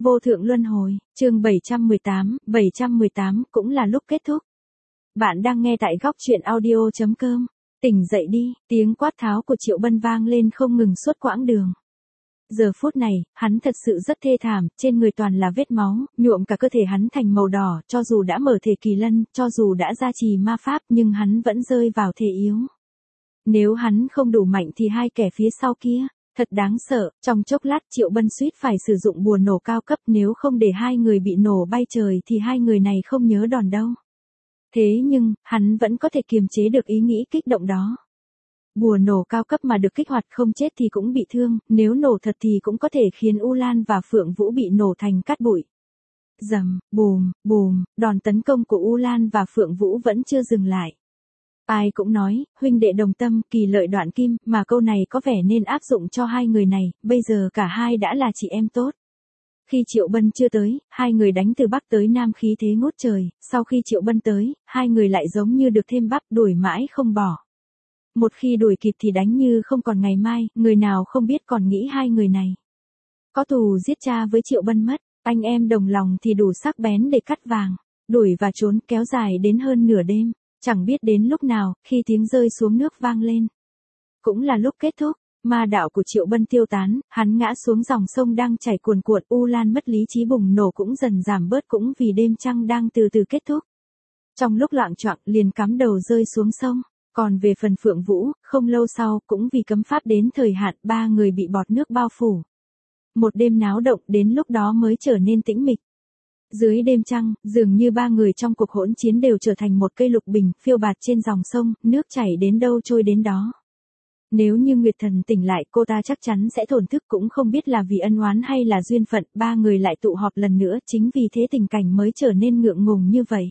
Vô thượng luân hồi, chương 718 cũng là lúc kết thúc. Bạn đang nghe tại góc truyện audio.com. Tỉnh dậy đi, tiếng quát tháo của Triệu Bân vang lên không ngừng suốt quãng đường. Giờ phút này, hắn thật sự rất thê thảm, trên người toàn là vết máu, nhuộm cả cơ thể hắn thành màu đỏ, cho dù đã mở thể kỳ lân, cho dù đã gia trì ma pháp nhưng hắn vẫn rơi vào thể yếu. Nếu hắn không đủ mạnh thì hai kẻ phía sau kia, thật đáng sợ, trong chốc lát Triệu Bân suýt phải sử dụng bùa nổ cao cấp, nếu không để hai người bị nổ bay trời thì hai người này không nhớ đòn đâu. Thế nhưng, hắn vẫn có thể kiềm chế được ý nghĩ kích động đó. Bùa nổ cao cấp mà được kích hoạt không chết thì cũng bị thương, nếu nổ thật thì cũng có thể khiến U Lan và Phượng Vũ bị nổ thành cát bụi. Rầm, bùm, đòn tấn công của U Lan và Phượng Vũ vẫn chưa dừng lại. Ai cũng nói, huynh đệ đồng tâm, kỳ lợi đoạn kim, mà câu này có vẻ nên áp dụng cho hai người này, bây giờ cả hai đã là chị em tốt. Khi Triệu Bân chưa tới, hai người đánh từ Bắc tới Nam khí thế ngút trời, sau khi Triệu Bân tới, hai người lại giống như được thêm bắp đuổi mãi không bỏ. Một khi đuổi kịp thì đánh như không còn ngày mai, người nào không biết còn nghĩ hai người này có thù giết cha với Triệu Bân mất, anh em đồng lòng thì đủ sắc bén để cắt vàng, đuổi và trốn kéo dài đến hơn nửa đêm. Chẳng biết đến lúc nào, khi tiếng rơi xuống nước vang lên. Cũng là lúc kết thúc, ma đạo của Triệu Bân tiêu tán, hắn ngã xuống dòng sông đang chảy cuồn cuộn, U Lan mất lý trí bùng nổ cũng dần giảm bớt cũng vì đêm trăng đang từ từ kết thúc. Trong lúc loạng choạng liền cắm đầu rơi xuống sông, còn về phần Phượng Vũ, không lâu sau cũng vì cấm pháp đến thời hạn ba người bị bọt nước bao phủ. Một đêm náo động đến lúc đó mới trở nên tĩnh mịch. Dưới đêm trăng, dường như ba người trong cuộc hỗn chiến đều trở thành một cây lục bình, phiêu bạt trên dòng sông, nước chảy đến đâu trôi đến đó. Nếu như Nguyệt Thần tỉnh lại cô ta chắc chắn sẽ thổn thức, cũng không biết là vì ân oán hay là duyên phận, ba người lại tụ họp lần nữa, chính vì thế tình cảnh mới trở nên ngượng ngùng như vậy.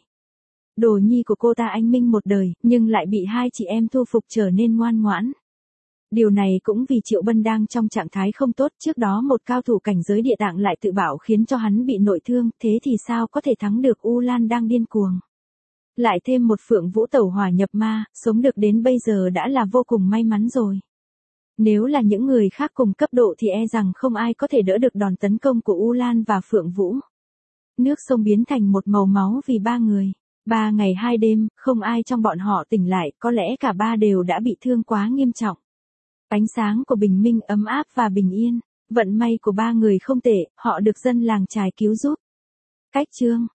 Đồ nhi của cô ta anh minh một đời, nhưng lại bị hai chị em thu phục trở nên ngoan ngoãn. Điều này cũng vì Triệu Bân đang trong trạng thái không tốt, trước đó một cao thủ cảnh giới địa tạng lại tự bảo khiến cho hắn bị nội thương, thế thì sao có thể thắng được U Lan đang điên cuồng. Lại thêm một Phượng Vũ tẩu hỏa nhập ma, sống được đến bây giờ đã là vô cùng may mắn rồi. Nếu là những người khác cùng cấp độ thì e rằng không ai có thể đỡ được đòn tấn công của U Lan và Phượng Vũ. Nước sông biến thành một màu máu vì ba người. 3 ngày 2 đêm, không ai trong bọn họ tỉnh lại, có lẽ cả ba đều đã bị thương quá nghiêm trọng. Ánh sáng của bình minh ấm áp và bình yên, vận may của ba người không tệ, họ được dân làng chài cứu giúp. Cách chương